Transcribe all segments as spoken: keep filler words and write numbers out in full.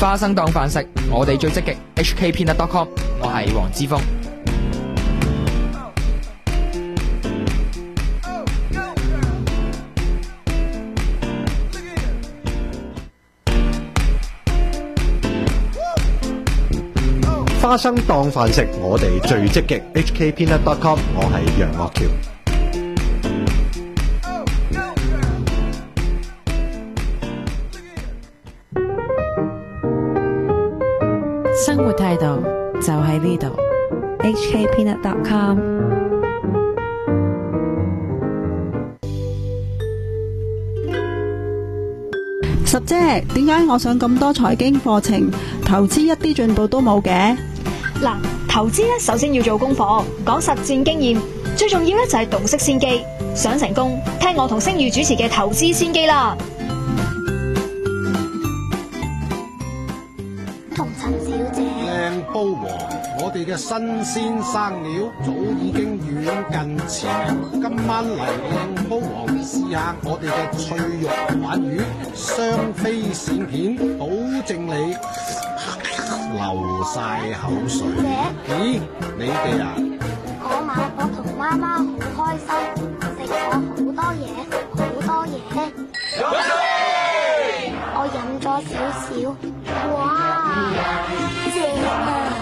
花生當飯食，我哋最積極。H K Peanut dot com， 我係黃之鋒。 花生當飯食，我哋最積極。H K Peanut dot com， 我係楊岳橋。 生活態度就喺呢度。H K Peanut dot com。 十姐，點解我上咁多財經課程，投資一啲進步都冇嘅？ 嗱，投資咧，首先要做功課，講實戰經驗，最重要咧就係洞悉先機。想成功，聽我同星宇主持嘅投資先機啦。 同陳小姐， 靚煲王，我哋嘅新鮮生料早已經遠近馳名。今晚嚟靚煲王試下我哋嘅脆肉鯇魚，雙飛鱔片，保證你流晒口水。咦，你哋啊？ 我買我同媽媽好開心，食咗好多嘢，好多嘢。我飲咗少少，哇，正啊！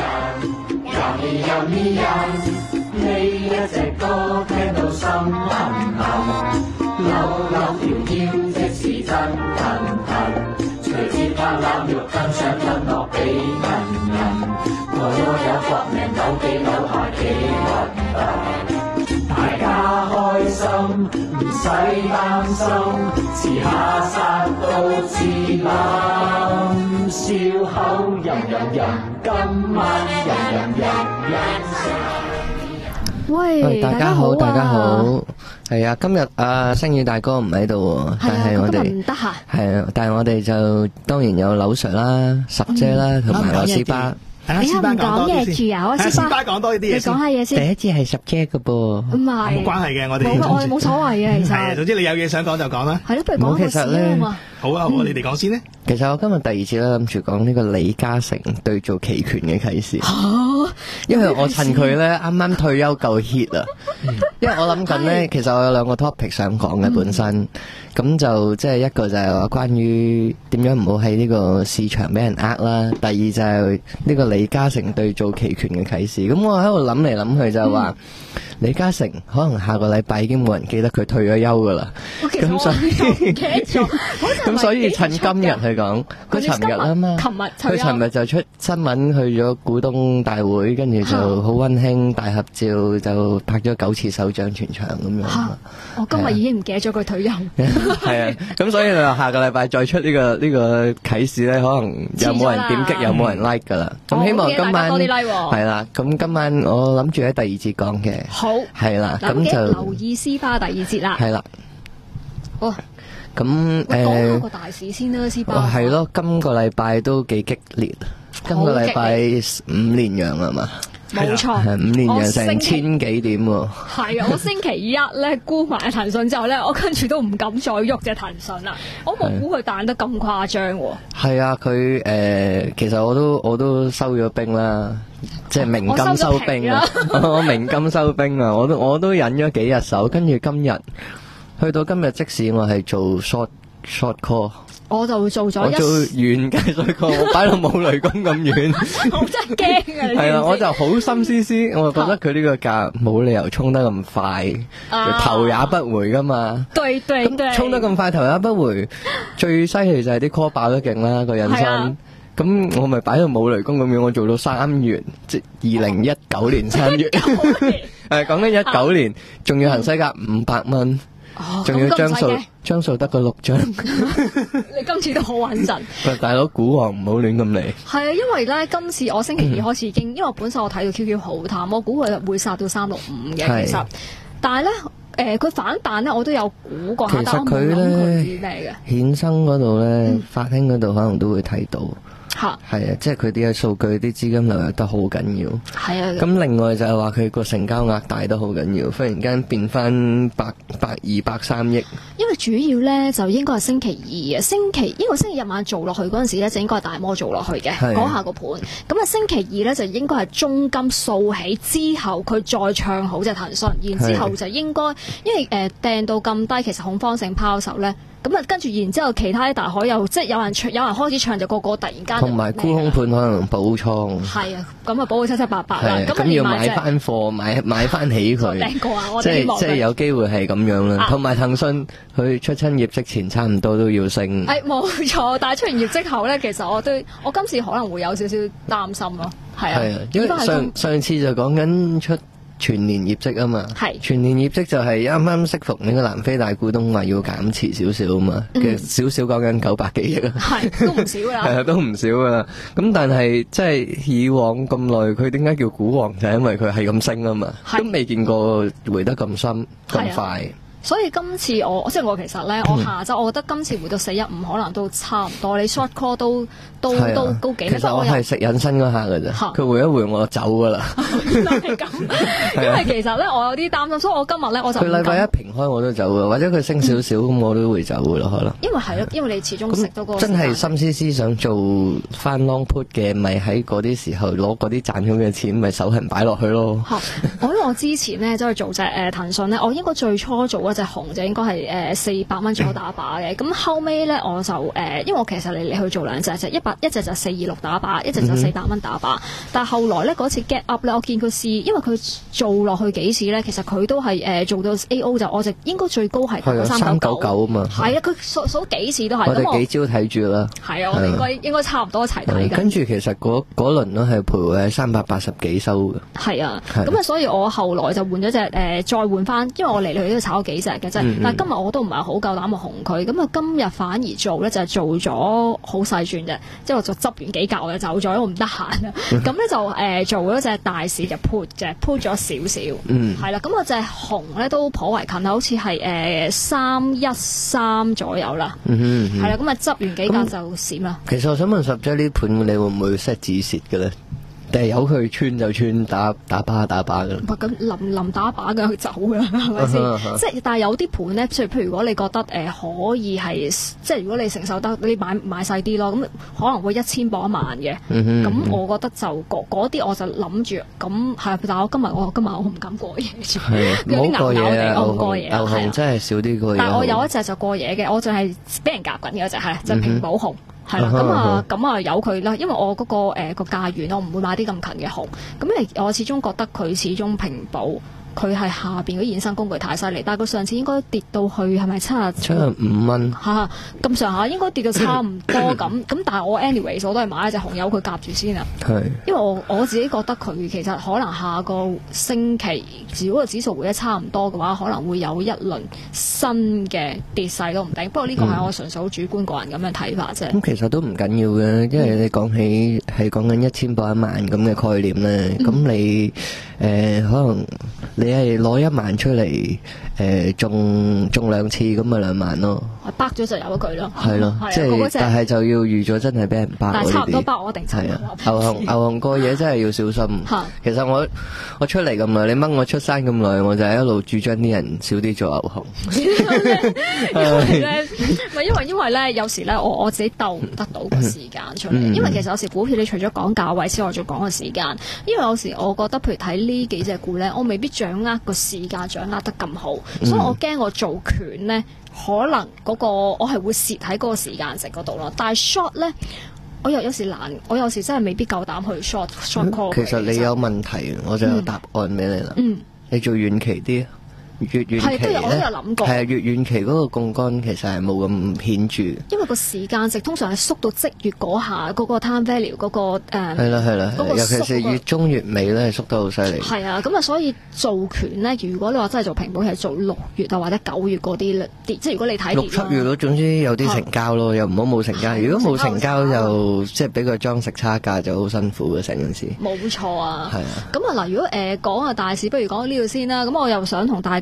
呢一隻歌聽到心痕痕，扭扭條腰即是真騰騰，隨節拍攬肉更想吞落俾人人，我有搏命扭幾扭下幾核突，大家開心唔使擔心，遲下殺到自冧，笑口吟吟吟，今晚吟吟吟吟。 喂，大家好，大家好，係啊，今日啊，星宇大哥唔喺度，但係我哋唔得閒， 係啊，但係我哋就當然有柳 Sir 啦、十姐啦，同埋阿斯巴。 你又唔講嘢住啊？阿斯巴講多啲嘢， 你講下嘢先。 第一次係十姐嘅噃， 唔係冇關係嘅，我哋冇，我哋冇所謂嘅，其實。 係啊，總之你有嘢想講就講啦。 係咯，不如講個事啊嘛。 好啊，好啊，你哋講先咧。 其實我今日第二次咧諗住講呢個李嘉誠對做期權嘅啟示，因為我趁佢咧啱啱退休夠 hit 啊，因為我諗緊咧，其實我有兩個 topic 想講嘅本身，咁就即係一個就係話關於點樣唔好喺呢個市場俾人呃啦，第二就係呢個李嘉誠對做期權嘅啟示。咁我喺度諗嚟諗去就係話，李嘉誠可能下個禮拜已經冇人記得佢退咗休噶啦，咁所以咁所以趁今日去講，佢尋日啊嘛，佢尋日就出新聞去咗股東大會，跟住就好溫馨大合照，就拍咗九次手掌全場咁樣。 我今日已經唔記得咗佢退休。 係啊，咁所以你話下個禮拜再出呢個呢個啟示咧，可能又冇人點擊，又冇人 like 噶啦。咁希望今晚係啦，咁今晚我諗住喺第二節講嘅。 好係啦，咁就留意斯巴第二節啦。 係啦。 好。 咁誒， 講下個大市先啦，斯巴。 哇，係咯，今個禮拜都幾激烈。今個禮拜五連陽係嘛？ 冇錯， 係五連陽成千幾點喎。 係啊，我星期一咧沽埋騰訊之後咧，我跟住都唔敢再喐隻騰訊啦。我冇估佢彈得咁誇張喎。係啊，佢誒，其實我都我都收咗兵啦，即係鳴金收兵啊！我鳴金收兵啊！我都我都忍咗幾日手，跟住今日去到今日，即使我係做 short short call。 我就做咗一， 我做遠嘅所以我擺到冇雷公咁遠， 我真係驚啊！ 係啦，我就好心思思，我就覺得佢呢個價冇理由衝得咁快，啊、頭也不回噶嘛。 對對對， 衝得咁快，頭也不回，最犀利就係啲 call 爆得勁啦個引申。咁我咪擺到冇雷公咁樣，我做到三月，即係二零一九年三月，係講緊一九年，仲要行西價五百蚊。仲、哦、要張數張數得個六張，你今次都好穩陣。 喂，大佬股王唔好亂咁嚟。 係啊，因為咧今次我星期二開始已經，嗯、因為我本身我睇到 Q Q 好淡，我估佢會殺到三六五嘅其實，但係咧誒佢反彈咧我都有估過下，但係我冇諗佢啲咩嘅。 衍生嗰度咧，法興嗰度可能都會睇到。 嚇係啊，即係佢啲嘅數據啲資金流入得好緊要。 係啊， 咁另外就係話佢個成交額大得好緊要，忽然間變翻百百二百三億。 因為主要咧就應該係星期二啊，星期因為星期日晚做落去嗰陣時咧就應該係大摩做落去嘅嗰下個盤，咁啊星期二咧就應該係中金掃起之後，佢再唱好隻騰訊，然之後就應該因為誒掟到咁低，其實恐慌性拋售咧。咁啊，跟住然之後，其他啲大海又即係有人唱，有人開始唱，就個個突然間同埋沽空盤可能補倉。 係啊，咁啊補到七七八八啦。 咁要買翻貨，買買翻起佢。即係即係有機會係咁樣啦。同埋騰訊佢出親業績前差唔多都要升。 誒冇錯，但係出完業績後咧，其實我對我今次可能會有少少擔心咯。係啊， 因為上上次就講緊出全年業績啊嘛，全年業績就係啱啱適逢呢個南非大股東話要減持少少啊嘛，嘅少少講緊九百幾億啊， 係都唔少噶啦， 係啊都唔少噶啦。咁但係即係以往咁耐，佢點解叫股王就係因為佢係咁升啊嘛，都未見過回得咁深咁快。 所以今次我即係我其實咧，我下晝我覺得今次回到四一五可能都差唔多，你 short call 都都都都幾。 其實我係食引申嗰下㗎咋，佢回一回我就走㗎啦。 係咁，因為其實咧我有啲擔心，所以我今日咧我就佢禮拜一平開我都走㗎，或者佢升少少咁我都會走㗎啦，可能。 因為係咯，因為你始終食到個真係心思思想做翻 long put 嘅，咪喺嗰啲時候攞嗰啲賺咗嘅錢，咪手痕擺落去咯。 我因為我之前咧走去做隻誒騰訊咧，我應該最初做隻紅就應該係誒四百蚊左右打靶嘅，咁後尾咧我就誒、呃，因為我其實嚟嚟去做兩隻，就一百一隻就四二六打靶，一隻就四百蚊打靶。但係後來咧嗰次 get up 咧，我見佢試，因為佢做落去幾次咧，其實佢都係誒、呃、做到 A O 就我就應該最高係打三九九啊嘛。係啊，佢數數幾次都係。 我哋幾招睇住啦。係啊，我哋應該應該差唔多一齊睇。 跟住其實嗰嗰輪都係徘徊喺三百八十幾收嘅。 係啊，咁啊，所以我後來就換咗隻誒，再換翻，因為我嚟嚟去都炒咗幾隻嘅啫。但係今日我都唔係好夠膽去紅佢，咁啊今日反而做咧就係做咗好細轉啫，即係我就執完幾格我就走咗，因為我唔得閒啊。咁咧就誒做咗隻大市就 put 嘅 put 咗少少，係啦。咁我隻紅咧都頗為近，好似係誒三一三左右啦，係啦。咁啊執完幾格就閃啦。 其實我想問十隻呢盤你會唔會 set 止蝕嘅咧？定係由佢穿就穿，打打靶打靶㗎啦。 唔係咁臨臨打靶嘅佢走㗎啦，係咪先？即係但係有啲盤咧，譬如譬如如果你覺得誒、呃、可以係，即係如果你承受得，你買買細啲咯，咁可能會一千磅一萬嘅。咁、嗯嗯、我覺得就嗰啲我就諗住咁係，但係我今日我今日我唔敢過夜住，有啲咬咬地我唔過夜。 牛熊真係少啲過夜。 但係我有一隻就過夜嘅，我就係俾人夾緊嘅嗰隻係，就係、平保紅。係啦，咁啊，咁啊由佢啦，因為我嗰、那個誒個價源，我唔會買啲咁近嘅紅，咁嚟我始終覺得佢始終平保。佢係下邊嗰衍生工具太犀利，但係佢上次應該跌到去係咪七十七十五蚊？ 嚇咁上下應該跌到差唔多咁。咁但係我 anyways 我都係買一隻紅油佢夾住先啊。係。因為我我自己覺得佢其實可能下個星期如果個指數回得差唔多嘅話，可能會有一輪新嘅跌勢都唔定。不過呢個係我純粹好主觀個人咁樣睇法啫。咁、 嗯、其實都唔緊要嘅，因為你講起係講緊一千磅一萬咁嘅概念咧，咁、嗯、你誒、呃、可能你。你係攞一萬出嚟，誒、呃、中中兩次咁咪兩萬咯。 包咗就有一句咯。係咯，即係但係就要預咗真係俾人包。 但係差唔多包我一定係啊。牛熊牛熊個嘢真係要小心。其實我我出嚟咁耐，你掹我出山咁耐，我就係一路主張啲人少啲做牛熊。 因為咧，唔係因為因為咧，有時咧，我我自己鬥唔得到個時間出嚟。嗯、因為其實有時股票你除咗講價位之外，仲講個時間。因為有時我覺得，譬如睇呢幾隻股咧，我未必掌握個時間掌握得咁好，所以我驚我做權咧，可能嗰、嗰個我係會蝕喺嗰個時間值嗰度咯。但係 short 咧，我又有時難，我有時真係未必夠膽去 short short call。 其實你有問題，我就有答案俾你啦。嗯，你做遠期啲。越遠期咧，係啊，越遠期嗰個槓桿其實係冇咁顯著。 因為個時間值通常係縮到即月嗰下，嗰、嗰個 time value 嗰、嗰個誒。 係啦係啦，尤其是月中月尾咧，縮得好犀利。 係啊，咁啊，所以做權咧，如果你話真係做平保，係做六月啊或者九月嗰啲跌，即係如果你睇六七月咯，總之有啲成交咯，又唔好冇成交。如果冇成交就即係俾個裝食差價就好辛苦嘅成件事。 冇錯啊。 係啊。 咁啊嗱，如果誒講下大市，不如講呢度先啦。咁我又想同大家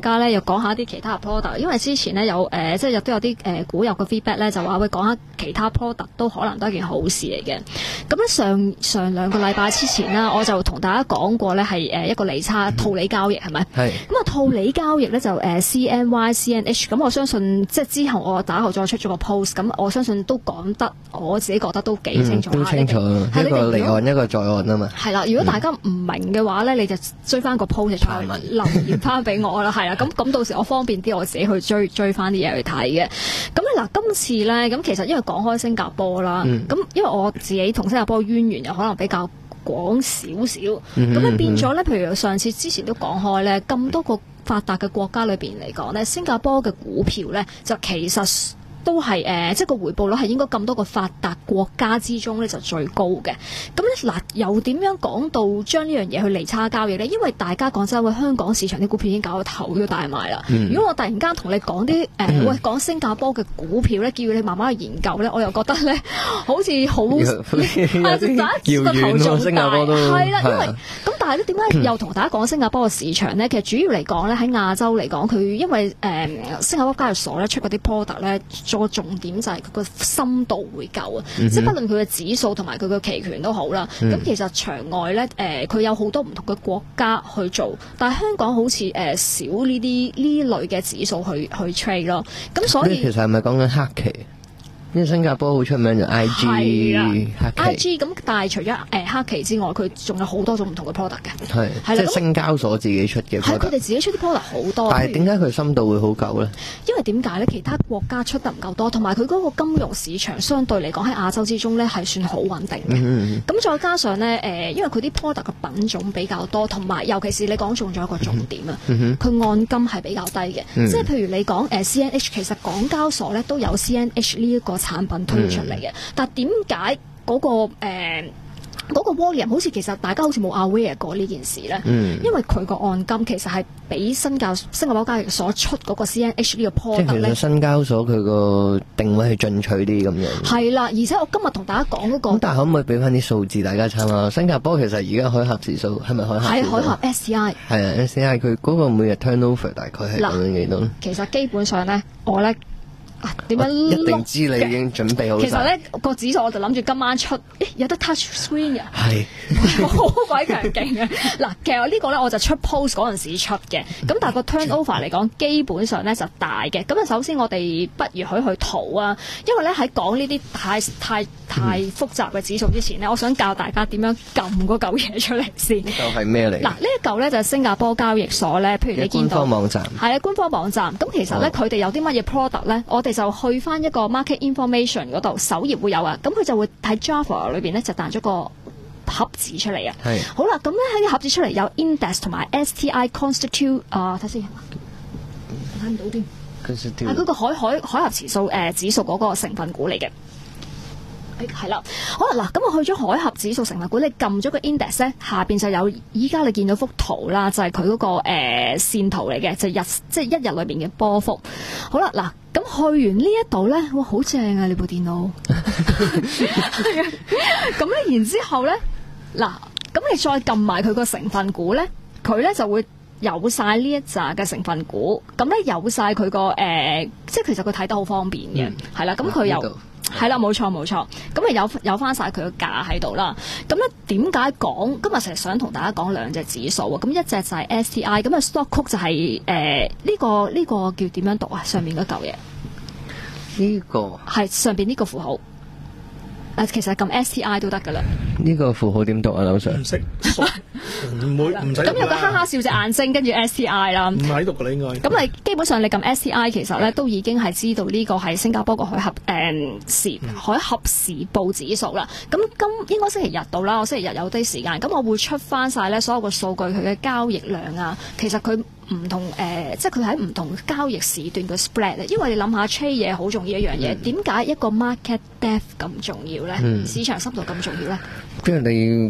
家咧又講下啲其他 product， 因為之前咧有誒、呃、即係亦都有啲誒股友嘅 feedback 咧，就話會講下其他 product 都可能都係件好事嚟嘅。咁咧上上兩個禮拜之前啦，我就同大家講過咧係誒一個利差套利交易係咪？係。咁啊套利交易咧就誒 C N Y C N H， 咁我相信即係之後我打後再出咗個 post， 咁我相信都講得我自己覺得都幾清楚。嗯、都清楚， 一個離岸一個在岸啊嘛。係啦， 如果大家唔明嘅話咧，你就追翻個 post 出嚟留言翻俾我啦，係啦，咁咁到時我方便啲我自己去追追翻啲嘢去睇嘅。咁咧嗱，今次咧咁其實因為講開新加坡啦，咁、嗯、因為我自己同新加坡淵源又可能比較廣少少，咁咧變咗咧，譬如上次之前都講開咧，咁多個發達嘅國家裏邊嚟講咧，新加坡嘅股票咧就其實都係誒、呃，即係個回報率係應該咁多個發達國家之中咧就最高嘅。咁咧嗱，又點樣講到將呢樣嘢去利差交易咧？因為大家講真，喂，香港市場啲股票已經搞到頭都大埋啦。嗯、如果我突然間同你講啲誒，喂，講新加坡嘅股票咧，叫你慢慢去研究咧，我又覺得咧好似好係第一個頭仲大，係啦，因為咁但係咧點解又同大家講新加坡嘅市場咧？其實主要嚟講咧喺亞洲嚟講，佢因為誒、呃、新加坡交易所咧出嗰啲 product 咧。個重點就係佢個深度會夠啊，嗯、即係不論佢嘅指數同埋佢嘅期權都好啦。咁、嗯、其實場外咧，誒、呃、佢有好多唔同嘅國家去做，但係香港好似誒、呃、少呢啲呢類嘅指數去去 trade 咯。咁所以其實係咪講緊黑期？因為新加坡好出名就 I G 黑期 I G 咁，但係除咗誒、呃、黑期之外，佢仲有好多種唔同嘅 product 嘅。係係即係新交所自己出嘅 product。係佢哋自己出啲 product 好多。 但係點解佢深度會好夠咧？ 因為點解咧？其他國家出得唔夠多，同埋佢嗰個金融市場相對嚟講喺亞洲之中咧係算好穩定嘅。咁、嗯嗯、再加上咧誒、呃，因為佢啲 product 嘅品種比較多，同埋尤其是你講中咗一個重點啊，佢、嗯嗯、按金係比較低嘅。嗯、即係譬如你講誒、呃、C N H， 其實港交所咧都有 C N H 呢一個產品推出嚟嘅，但係點解嗰個誒？呃嗰個 volume 好似其實大家好似冇 aware 過呢件事咧，嗯、因為佢個按金其實係比新交新加坡交易所出嗰個 C N H 呢個 product 咧， 其實新交所佢個定位係進取啲咁樣。 係啦，而且我今日同大家講嗰、那個， 咁但係可唔可以俾翻啲數字大家參考？新加坡其實而家海峽指數係咪海峽？係海峽 S C I。係啊 ，S C I 佢嗰個每日 turnover 大概係咁樣幾多？ 其實基本上咧，我咧。點樣一定知你已經準備好。 其實咧個指數我就諗住今晚出，誒有得 touch screen 啊， 係好鬼強勁嘅。嗱，其實呢個咧我就出 post 嗰陣時出嘅，咁但係個 turnover 嚟講基本上咧就大嘅。咁啊，首先我哋不如去去圖啊，因為咧喺講呢啲太太太複雜嘅指數之前咧，我想教大家點樣撳嗰嚿嘢出嚟先。呢嚿係咩嚟？ 嗱，呢一嚿咧就係新加坡交易所咧，譬如你見到官方網站係啊，官方網站。咁其實咧佢哋有啲乜嘢 product 咧，我哋就去翻一個 market information 嗰度首頁會有啊，咁佢就會喺 Java 裏邊咧就彈咗個盒子出嚟啊。係好啦，咁咧喺個盒子出嚟有 index 同埋 S T I constitute 啊，睇先睇唔到添，係嗰個海海海峽指數誒、呃、指數嗰個成分股嚟嘅。誒係啦，好啦嗱，咁我去咗海峽指數成分股，你撳咗個 index 咧，下邊就有依家你見到幅圖啦，就係佢嗰個誒、呃、線圖嚟嘅，就日即係一日裏邊嘅波幅。好啦嗱。咁去完呢一度咧，哇，好正啊！你部電腦，咁咧，然之後咧，嗱，咁你再撳埋佢個成分股咧，佢咧就會有晒呢一紮嘅成分股，咁咧有晒佢個誒，即係其實佢睇得好方便嘅，係啦、嗯，咁佢又係啦，冇錯冇錯，咁啊有有翻晒佢個價喺度啦。咁咧點解講？今日成日想同大家講兩隻指數啊。咁一隻就係 S T I， 咁啊 stock code 就係誒呢個呢、這個叫點樣讀啊？上面嗰嚿嘢呢個係上邊呢個符號。誒，其實撳 S T I 都得噶啦。 呢個符號點讀啊，劉 Sir？ 唔識，唔會唔使。 咁有個哈哈笑隻眼睛，跟住 S T I 啦。唔喺度噶啦，應該。咁你基本上你撳 S T I， 其實咧都已經係知道呢個係新加坡個海峽誒時海峽時報指數啦。咁今應該星期日到啦，我星期日有啲時間，咁我會出翻晒咧所有個數據，佢嘅交易量啊，其實佢。唔同誒、呃，即係佢喺唔同交易時段嘅 spread 咧，因為你諗下 trade 嘢好重要一樣嘢，點解、嗯、一個 market depth 咁重要咧？嗯、市場深度咁重要咧？ 因為你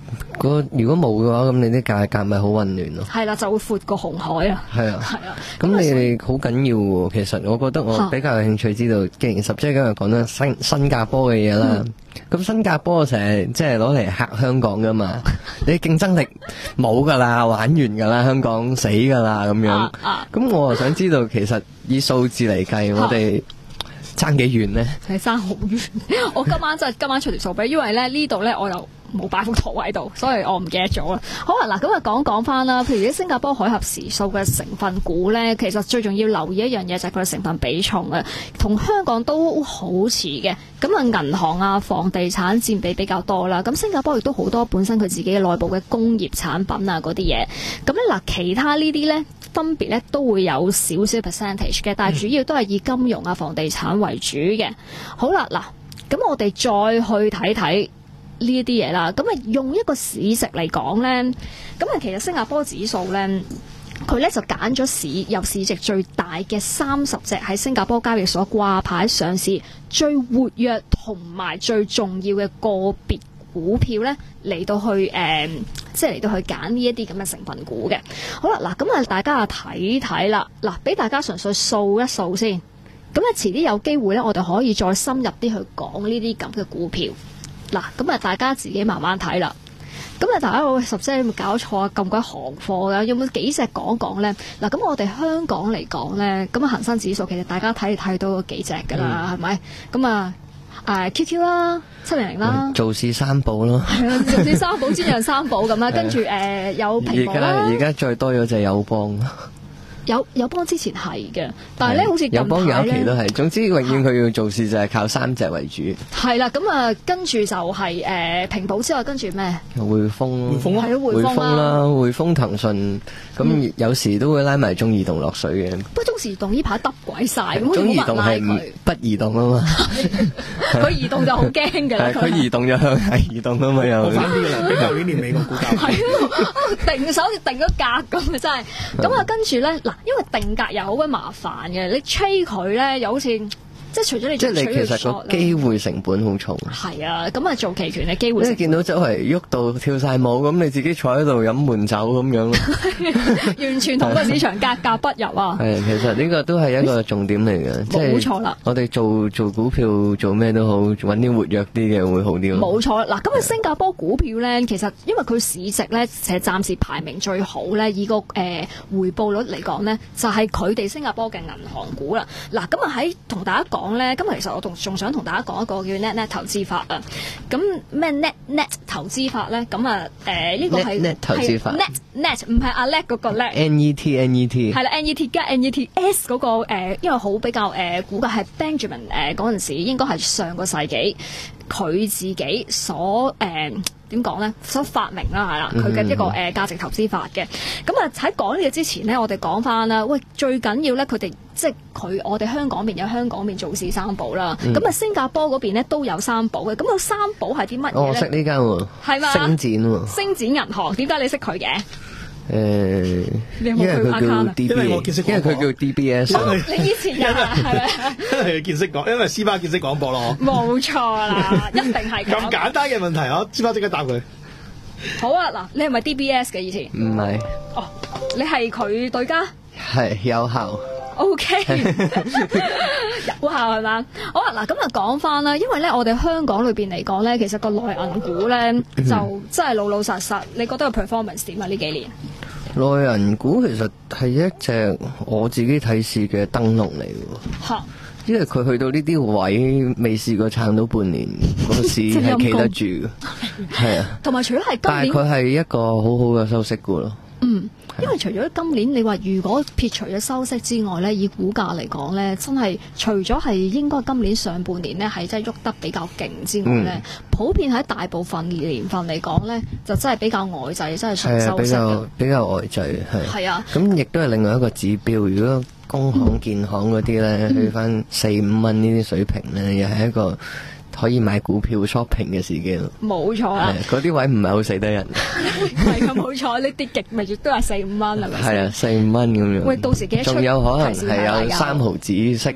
個如果冇嘅話，咁你啲價格咪好混亂咯。 係啦，就會闊過紅海啊。 係啊， 係啊。 咁你哋好緊要喎。其實我覺得我比較有興趣知道，既然十姐今日講咗新新加坡嘅嘢啦，咁、嗯、新加坡成日即係攞嚟嚇香港噶嘛，你競爭力冇噶啦，玩完噶啦，香港死噶啦咁樣。咁、啊啊、我啊想知道，其實以數字嚟計，我哋爭幾遠呢？ 係爭好遠。我今晚真係今晚出條數俾，因為咧呢度咧我又冇擺幅圖喺度，所以我唔記得咗啦。好啊，嗱咁啊講講翻啦，譬如啲新加坡海峽時數嘅成分股咧，其實最重要留意一樣嘢就係佢嘅成分比重啊，同香港都好似嘅。咁啊銀行啊、房地產佔比比較多啦。咁新加坡亦都好多本身佢自己嘅內部嘅工業產品啊嗰啲嘢。咁咧嗱，其他呢啲咧分別咧都會有少少 percentage 嘅，但係主要都係以金融啊、房地產為主嘅。好啦，嗱咁我哋再去睇睇呢一啲嘢啦，咁啊用一個市值嚟講咧，咁啊其實新加坡指數咧，佢咧就揀咗市有市值最大嘅三十隻喺新加坡交易所掛牌上市最活躍同埋最重要嘅個別股票咧嚟到去誒、呃，即係嚟到去揀呢一啲咁嘅成分股嘅。好啦，嗱咁啊大家啊睇睇啦，嗱俾大家純粹掃一掃先，咁啊遲啲有機會咧，我哋可以再深入啲去講呢啲咁嘅股票。嗱，咁啊，大家自己慢慢睇啦。咁啊，大家話十姐有冇搞錯啊？咁鬼行貨㗎，有冇幾隻講講咧？嗱，咁我哋香港嚟講咧，咁啊恒生指數其實大家睇睇到幾隻㗎啦，係、嗯、咪？咁啊，誒 Q Q 啦，七零零啦， 做市三寶咯， 係啊，做市三寶、專陽三寶咁啦，跟住誒有蘋果啦。 而家而家最多咗隻友邦。 有友邦之前係嘅，但係咧好似友邦有一期都係，總之永遠佢要做事就係靠三隻為主。係啦，咁啊跟住就係誒平保之外，跟住咩？ 匯豐，匯豐係咯，匯豐啦，匯豐、騰訊，咁有時都會拉埋中移動落水嘅。 不過中移動呢排耷鬼晒，咁中移動係不移動啊嘛， 佢移動就好驚㗎啦。 佢移動就向下移動啊嘛，又好翻啲㗎啦，比舊年年尾個股價係定手好似定咗格咁啊，真係。咁啊跟住咧嗱。因為定格又好鬼麻煩嘅，你吹佢咧又好似即係除咗你即係你其實個機會成本好重。 係啊，咁啊做期權嘅機會成本。 即係見到周圍喐到跳晒舞，咁你自己坐喺度飲悶酒咁樣咯。 完全同個市場格格不入啊！ 係，其實呢個都係一個重點嚟嘅，即係冇錯啦。 我哋做做股票做咩都好，揾啲活躍啲嘅會好啲咯。 冇錯嗱，咁啊新加坡股票咧，其實因為佢市值咧，其實暫時排名最好咧，以個誒、呃、回報率嚟講咧，就係佢哋新加坡嘅銀行股啦。嗱，咁啊喺同大家講咧，今日其實我仲仲想同大家講一個叫 net net 投資法啊。咁咩 net net 投資法咧？咁啊誒呢個係 net 投資法 net net 唔係阿叻嗰個叻。 N E T N E T 係啦 N E T 加 N E T S 嗰、那個誒、呃，因為好比較誒估計係 Benjamin 誒嗰陣時應該係上個世紀佢自己所誒點講咧，所發明啦係啦，佢嘅一個誒、呃、價值投資法嘅。咁啊喺講呢個之前咧，我哋講翻啦，喂最緊要咧，佢哋即係佢我哋香港邊有香港邊做市三寶啦，咁、嗯、啊新加坡嗰邊咧都有三寶嘅。咁個三寶係啲乜嘢咧？ 我識呢間喎， 係嘛？ 星展喎， 星展銀行，點解你識佢嘅？ 誒、呃， 你有冇去拍卡啊？ 因為我見識， 因為佢叫 D B S。 你以前有啊？係咪？ 因為見識廣，因為斯巴見識廣播咯。 冇錯啦，一定係咁。 咁簡單嘅問題，我斯巴即刻答佢。 好啊，嗱，你係咪 D B S 嘅以前？ 唔係。 哦，你係佢對家？ 係有效。 O K， 有效係嘛？好啊，嗱咁啊講翻啦，因為咧我哋香港裏邊嚟講咧，其實個內銀股咧就真係老老實實，你覺得個 performance 點啊？呢幾年內銀股其實係一隻我自己睇市嘅燈籠嚟嘅。嚇！因為佢去到呢啲位，未試過撐到半年，個市係企得住嘅。係啊， 同埋除咗係今年， 但係佢係一個好好嘅收息股咯。 嗯。因為除咗今年，你話如果撇除咗收息之外咧，以股價嚟講咧，真係除咗係應該今年上半年咧係真係喐得比較勁之外咧、嗯，普遍喺大部分年份嚟講咧，就真係比較呆滯，真係純收息嘅。 比較比較呆滯係。係啊。咁亦都係另外一個指標，如果工行、建行嗰啲咧去翻四五蚊呢啲水平咧，又係一個可以買股票 shopping 嘅時機咯， 冇錯啦。 嗰啲位唔係好死得人， 係咁冇錯。你跌極咪亦都係四五蚊係咪？ 係啊，四五蚊咁樣。 喂，到時幾多出？ 仲有可能係有三毫子息，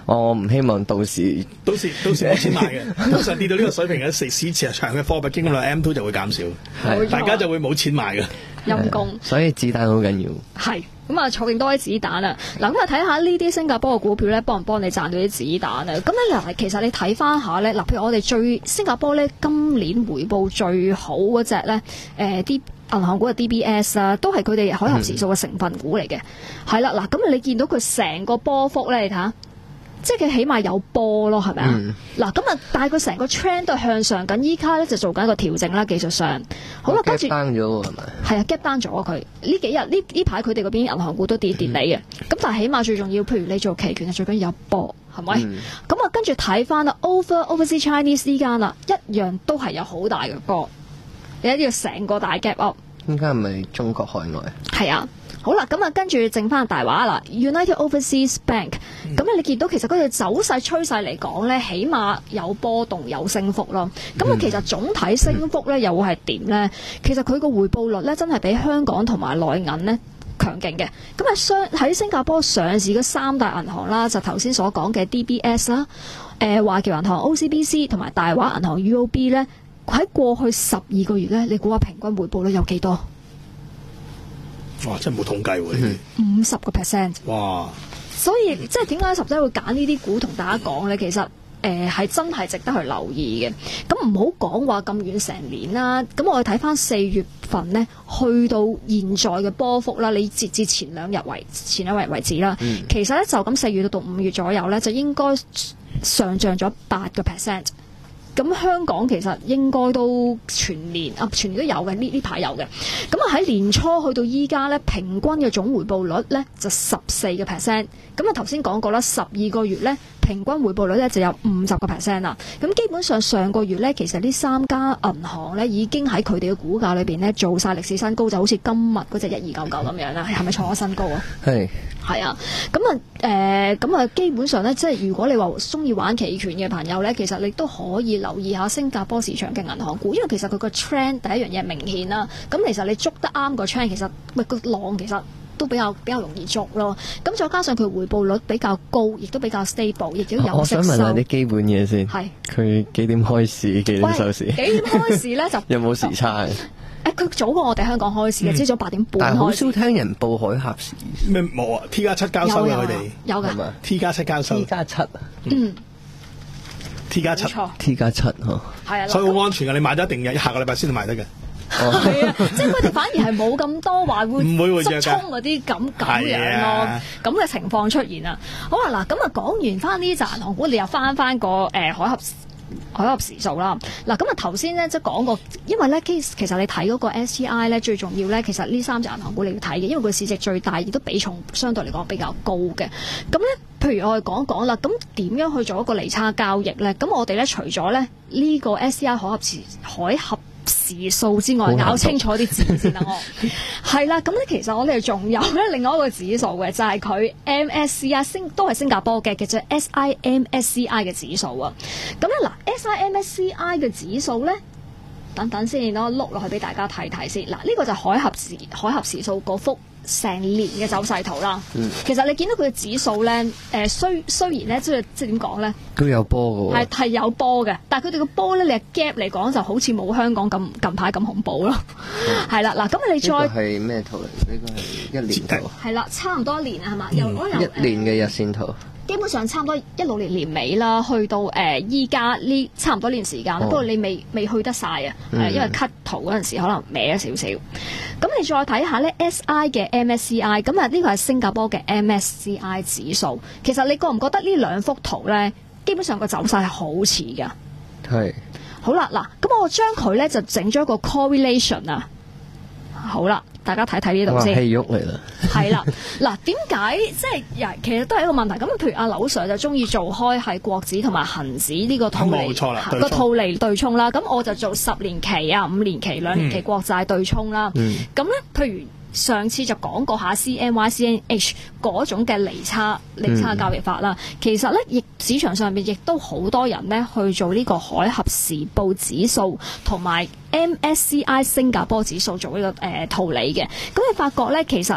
我唔希望到時到時到時冇錢買嘅，通常跌到呢個水平嘅市市場嘅貨幣經過 M 二 就會減少，大家就會冇錢買嘅。 陰公， 所以子彈好緊要。 係咁啊，儲定多啲子彈啊！嗱，咁啊睇下呢啲新加坡嘅股票咧，幫唔幫你賺到啲子彈啊？咁咧嗱，其實你睇翻下咧，嗱，譬如我哋最新加坡咧今年回報最好嗰隻咧，誒啲銀行股嘅 D B S 啊，都係佢哋海峽時數嘅成分股嚟嘅。係啦、嗯，嗱，咁你見到佢成個波幅咧，你睇下。即係佢起碼有波咯，係咪啊？嗱咁啊，但係佢成個 trend 都係向上緊，依家咧就做緊一個調整啦，技術上。好啦，跟住 gap down 咗喎，係咪？ 係啊 gap down 咗佢呢幾日呢呢排佢哋嗰邊銀行股都跌跌地嘅。咁、嗯、但係起碼最重要，譬如你做期權，最緊要有波，係咪？咁啊、嗯，跟住睇翻啦 ，Over Overseas Chinese 呢間啦，一樣都係有好大嘅波，你一定要成個大 gap up。 應該係咪中國海外？ 係啊。好啦，咁啊，跟住剩翻大話啦 ，United Overseas Bank，咁咧、嗯、你見到其實佢哋走勢趨勢嚟講咧，起碼有波動有升幅咯。咁啊，其實總體升幅咧又會係點咧？其實佢個回報率咧真係比香港同埋內銀咧強勁嘅。咁啊，上喺新加坡上市嘅三大銀行啦，就頭先所講嘅 D B S 啦、呃，誒華僑銀行 O C B C 同埋大華銀行 U O B 咧，喺過去十二個月咧，你估下平均回報率有幾多？ 哇！真係冇統計喎，呢啲五十個 percent。哇！所以即係點解十仔會揀呢啲股同大家講咧？其實誒係、呃、真係值得去留意嘅。咁唔好講話咁遠成年啦。咁我哋睇翻四月份咧，去到現在嘅波幅啦，你截至前兩日為前兩日為止啦。嗯、其實咧就咁四月到到五月左右咧，就應該上漲咗八個 percent。咁香港其實應該都全年啊，全年都有嘅，呢呢排有嘅。咁啊喺年初去到依家咧，平均嘅總回報率咧就十四個 percent。咁啊頭先講過啦，十二個月咧平均回報率咧就有五十個 percent 啦。咁基本上上個月咧，其實呢三家銀行咧已經喺佢哋嘅股價裏邊咧做晒歷史新高，就好似今日嗰隻一二九九咁樣啦，係咪創咗新高啊？係。係啊，咁啊，誒，咁啊，基本上咧，即係如果你話中意玩期權嘅朋友咧，其實你都可以留意下新加坡市場嘅銀行股，因為其實佢個 trend 第一樣嘢明顯啦。咁其實你捉得啱個 trend，其實喂個浪其實都比較比較容易捉咯。咁再加上佢回報率比較高，亦都比較 stable， 亦都有息收。我想問下啲基本嘢先。係。佢幾點開市？幾點收市？幾點開市咧？就有冇時差？誒，佢早過我哋香港開市嘅，朝早八點半開始。但係好少聽人報海峽市。咩冇啊 ？T 加七交收嘅佢哋有㗎。T 加七交收。T 加七啊。嗯。T 加七。T 加七嗬。係啊。所以好安全㗎，你買咗一定日下個禮拜先至買得嘅。哦。係啊，即係佢哋反而係冇咁多話會唔會會執衝嗰啲咁咁樣咯，咁嘅情況出現啊。好啦，嗱咁啊講完翻呢紮銀行股，你又翻翻個誒海峽海峽時數啦，嗱咁啊頭先咧即係講過，因為咧其其實你睇嗰個 S T I 咧最重要咧，其實呢三隻銀行股你要睇嘅，因為佢市值最大，亦都比重相對嚟講比較高嘅。咁咧，譬如我哋講講啦，咁點樣去做一個利差交易咧？咁我哋咧除咗咧呢個 S T I 海峽時海峽時數之外，搞清楚啲字先啦，我係啦。咁咧其實我哋仲有咧另外一個指數嘅，就係、是、佢 M S C I 星都係新加坡嘅，其實 S I M S C I 嘅指數啊。咁咧嗱 S I M S C I 嘅指數咧，等等先，我碌落去俾大家睇睇先。嗱，呢個就係海峽時海峽時數嗰幅成年嘅走勢圖啦。嗯、其實你見到佢嘅指數咧，誒、呃、雖雖然咧，即係即係點講咧，都有波嘅喎，係係有波嘅，但係佢哋個波咧，你係 gap 嚟講就好似冇香港咁近排咁恐怖咯。係啦、嗯，嗱，咁你再呢個係咩圖嚟？呢個係一年圖。係啦，差唔多一年啊，係嘛？又可能一年嘅日線圖。基本上差唔多一六年年尾啦，去到誒依家呢差唔多呢段時間，不過、哦、你未未去得晒啊，嗯、因為 cut 圖嗰陣時可能歪咗少少。咁你再睇下咧 S I 嘅 M S C I， 咁啊呢個係新加坡嘅 M S C I 指數。其實你覺唔覺得呢兩幅圖咧，基本上個走勢係好似㗎？係。好啦，嗱，咁我將佢咧就整咗一個 correlation 啊。好啦，大家睇睇呢度先。戲肉嚟啦。係啦，嗱，點解即係其實都係一個問題。咁譬如阿劉 Sir 就中意做開係國指同埋恒指呢個套利，冇錯啦，個套利對沖啦。咁我就做十年期啊、五年期、兩年期國債對沖啦。咁咧、嗯，譬如上次就講過下 C N Y、C N H 嗰種嘅利差利差交易法啦。嗯、其實咧，亦市場上面亦都好多人咧去做呢個海峽時報指數同埋 M S C I 新加坡指數做呢、這個誒、呃、套利嘅。咁你發覺咧，其實咧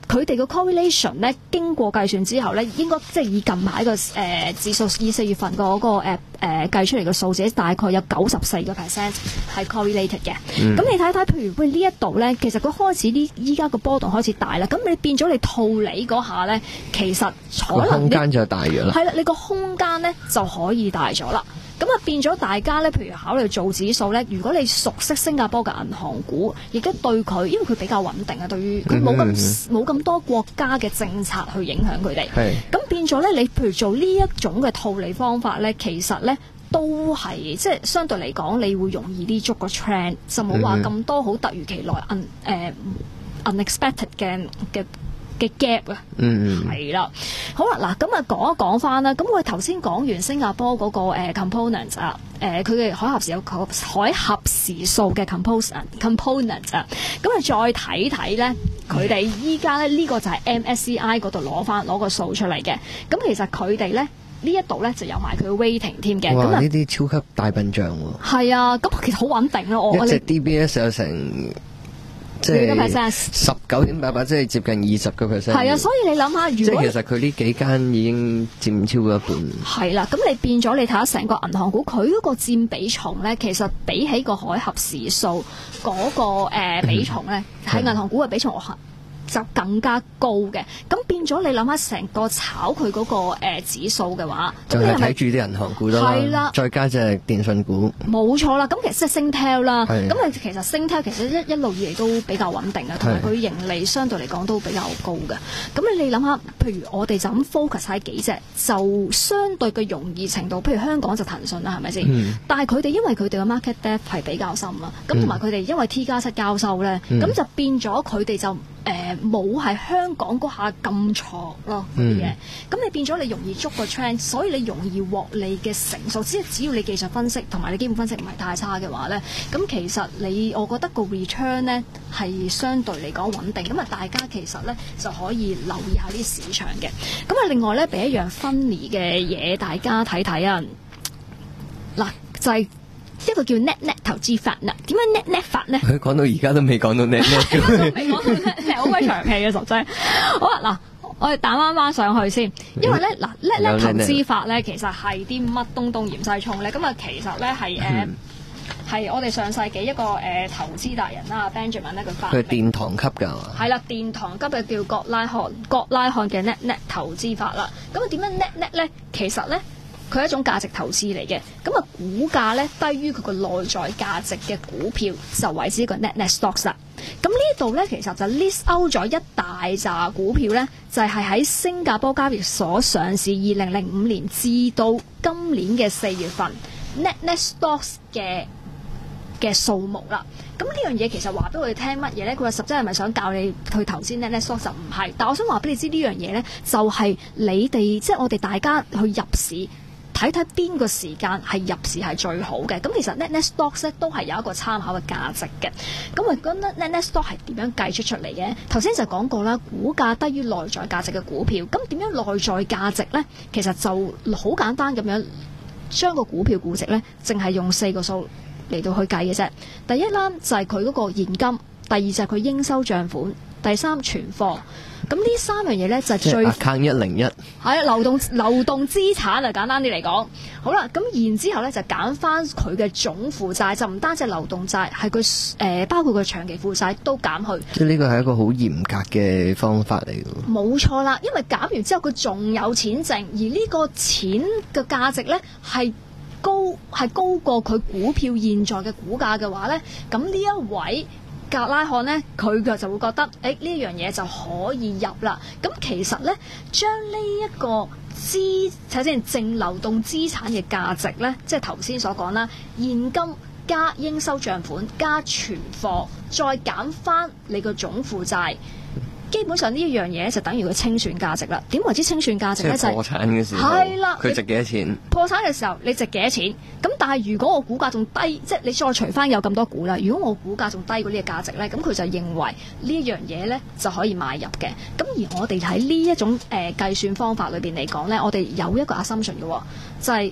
佢哋嘅 correlation 咧，經過計算之後咧，應該即係以近排個誒指數，以四月份個嗰個誒誒計出嚟嘅數字，大概有九十四個 percent 係 correlated 嘅。咁、嗯、你睇睇，譬如喂呢一度咧，其實佢開始呢依家個波動開始大啦，咁你變咗你套利嗰下咧，其實可能空間就大咗啦。 係啦，你個空間咧就可以大咗啦。咁啊變咗大家咧，譬如考慮做指數咧，如果你熟悉新加坡嘅銀行股，亦都對佢，因為佢比較穩定啊，對於佢冇咁冇咁多國家嘅政策去影響佢哋。係咁變咗咧，你譬如做呢一種嘅套利方法咧，其實咧都係即係相對嚟講，你會容易啲捉個 trend，就冇話咁多好突如其來 un 誒 unexpected 嘅嘅嘅 gap 啊，嗯，係啦，好啦，嗱，咁啊講一講翻啦，咁我哋頭先講完新加坡嗰個誒 component 啊，誒佢嘅海峽時有個海峽時數嘅 component component 啊，咁啊再睇睇咧，佢哋依家咧呢個就係 M S C I 嗰度攞翻攞個數出嚟嘅，咁其實佢哋咧呢一度咧就有埋佢嘅 weighting 添嘅，咁啊呢啲超級大笨象喎， 係啊，咁其實好穩定咯，我一隻 D B S 有成。即係十九點八八，即係接近二十個 percent。係啊，所以你諗下，如果即係其實佢呢幾間已經佔超過一半。 係啦，咁你變咗你睇下成個銀行股，佢嗰個佔比重咧，其實比起個海峽時數嗰、那個、呃、比重咧，喺銀行股嘅比重就更加高嘅，咁變咗你諗下成個炒佢嗰、那個、呃、指數嘅話， 就係睇住啲銀行股啦，係啦，再加隻電信股， 冇錯啦。咁其實即係 Singtel 啦，咁啊其實 Singtel 其實一一路以嚟都比較穩定啊，同埋佢盈利相對嚟講都比較高嘅。咁你諗下，譬如我哋就咁 focus 喺幾隻，就相對嘅容易程度，譬如香港就騰訊啦，係咪先？嗯、但係佢哋因為佢哋嘅 market depth 係比較深啦，咁同埋佢哋因為 T 加七交收咧，咁、嗯、就變咗佢哋就。誒冇係香港嗰下咁錯咯啲嘢，咁、嗯、你變咗你容易捉個 trend，所以你容易獲利嘅成數，只係只要你技術分析同埋你基本分析唔係太差嘅話咧，咁其實你我覺得個 return 咧係相對嚟講穩定，咁啊大家其實咧就可以留意下啲市場嘅，咁啊另外咧俾一樣 funny 嘅嘢大家睇睇啊，嗱就係、是。一個叫 net net 投資法啦，點樣 net net 法咧？ 佢講到而家都未講到 net net， 未講到 net， 好鬼長氣嘅實際。好啊，嗱，我哋打翻翻上去先，因為咧嗱 net net 投資法咧，其實係啲乜東東鹽西葱咧？咁啊，其實咧係誒係我哋上世紀一個誒、呃、投資達人啦 Benjamin 咧佢發明。佢係殿堂級㗎嘛？係啦，殿堂級嘅叫葛拉漢，葛拉漢嘅 net net 投資法啦。咁啊點樣 net net 咧？其實咧。佢係一種價值投資嚟嘅，咁啊股價咧低於佢個內在價值嘅股票就為之一個 net net stocks 啦。咁呢度咧其實就 list out 咗一大扎股票咧，就係、是、喺新加坡交易所上市二零零五年至到今年嘅四月份 net net stocks 嘅嘅數目啦。咁呢樣嘢其實話俾我哋聽乜嘢咧？佢話實質係咪想教你去投資 net net stocks 就唔係，但我想話俾你知呢樣嘢咧，就係、是、你哋即係我哋大家去入市。睇睇邊個時間係入市係最好嘅，咁其實 net net stocks 咧都係有一個參考嘅價值嘅。咁我覺得 net net stock 係點樣計出出嚟嘅？頭先就講過啦，股價低於內在價值嘅股票，咁點樣內在價值咧？其實就好簡單咁樣，將個股票估值咧，淨係用四個數嚟到去計嘅啫。第一啦就係佢嗰個現金，第二就係佢應收帳款，第三存貨。咁呢三樣嘢咧就係最 account 一零一係流動流動資產啊，簡單啲嚟講。好啦，咁然之後咧就揀翻佢嘅總負債，就唔單止流動債，係佢誒包括佢長期負債都減去。 即係呢個係一個好嚴格嘅方法嚟嘅。冇錯啦，因為減完之後佢仲有錢剩，而呢個錢嘅價值咧係高係高過佢股票現在嘅股價嘅話咧，咁呢一位格拉漢呢，佢就就會覺得，誒呢樣嘢就可以入啦。咁其實呢，將呢一個資睇先淨流動資產嘅價值呢，即係頭先所講啦，現金加應收帳款加存貨，再減翻你個總負債。基本上呢一樣嘢就等於佢清算價值啦。點為之清算價值咧？就係破產嘅時候，係啦， 佢值幾多錢？ 破產嘅時候你值幾多錢？咁但係如果我股價仲低，即係你再除翻有咁多股啦。如果我股價仲低過呢個價值咧，咁佢就認為呢一樣嘢咧就可以買入嘅。咁而我哋喺呢一種誒、呃、計算方法裏邊嚟講咧，我哋有一個 assumption 嘅，就係、是、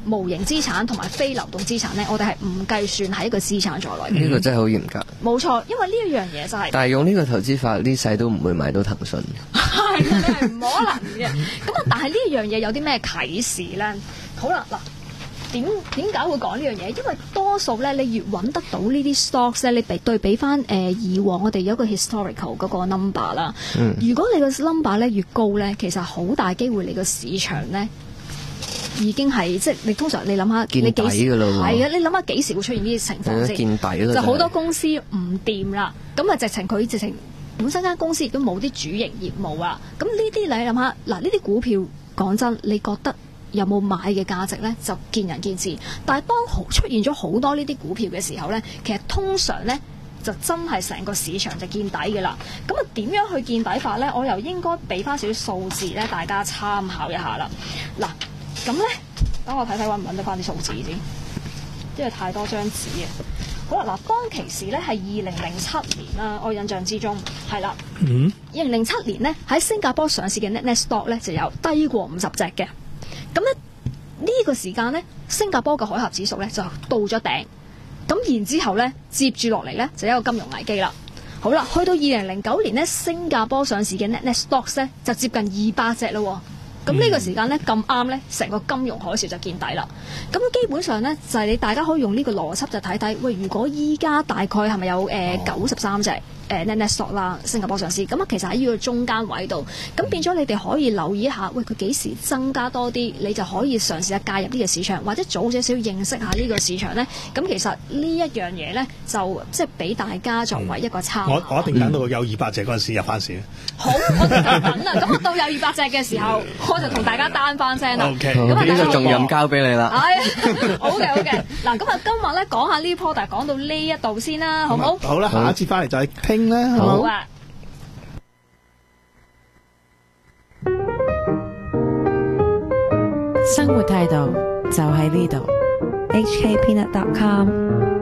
無形資產同埋非流動資產咧，我哋係唔計算喺一個資產在內嘅。 呢個真係好嚴格。 冇錯，因為呢一樣嘢就係、是。 但係用呢個投資法，呢世都唔會買到騰訊。 係，你係唔可能嘅。咁啊，但係呢一樣嘢有啲咩啟示咧？好啦，嗱。點點解會講呢樣嘢？因為多數咧，你越揾得到呢啲 stocks 咧，你比對比翻誒、呃、以往我哋有一個 historical 嗰個 number 啦。嗯、如果你個 number 咧越高咧，其實好大機會你個市場咧已經係即係你通常你諗下見底㗎啦喎。 係啊，你諗下幾時會出現呢啲情況先？ 見底啦， 就好多公司唔掂啦，咁啊直情佢直情本身間公司亦都冇啲主營業務啊。咁呢啲你諗下嗱，呢啲股票講真，你覺得有冇買嘅價值呢？就見仁見智。但係當出現咗好多呢啲股票嘅時候呢，其實通常呢就真係成個市場就見底嘅啦。咁啊點樣去見底法呢？我又應該俾翻少少數字呢，大家參考一下啦。嗱，咁呢，等我睇睇揾唔揾得翻啲數字先，因為太多張紙啊。好啦，嗱，當其時呢係二零零七年啦，我印象之中係啦。嗯。二零零七年呢，喺新加坡上市嘅 Nasdaq 呢就有低過五十隻嘅。咁咧呢個時間咧，新加坡嘅海峽指數咧就到咗頂，咁然之後咧接住落嚟咧就有一個金融危機啦。好啦，去到二零零九年咧，新加坡上市嘅 Nasdaq 咧就接近二百隻咯。咁呢個時間咧咁啱咧，成個金融海嘯就見底啦。咁基本上咧就係、是、你大家可以用呢個邏輯就睇睇，喂，如果依家大概係咪有誒九十三隻？誒 Nasdaq 啦，新加坡上市，咁啊其實喺呢個中間位度，咁變咗你哋可以留意一下，喂，佢幾時增加多啲，你就可以嘗試下介入呢個市場，或者早少少認識下呢個市場咧。咁其實呢一樣嘢咧，就即係俾大家作為一個參考。 我我一定等到有二百隻嗰陣時入翻市。 好，我哋就等啦。咁我到有二百隻嘅時候，我就同大家單翻聲啦。 OK， 咁啊， 呢個重任交俾你啦。 係，好嘅好嘅。嗱，咁啊，今日咧講下呢波，但係講到呢一度先啦，好唔好？ 好啦，下一次翻嚟再傾啦。 好啊。 生活態度就喺呢度。H K Peanut dot com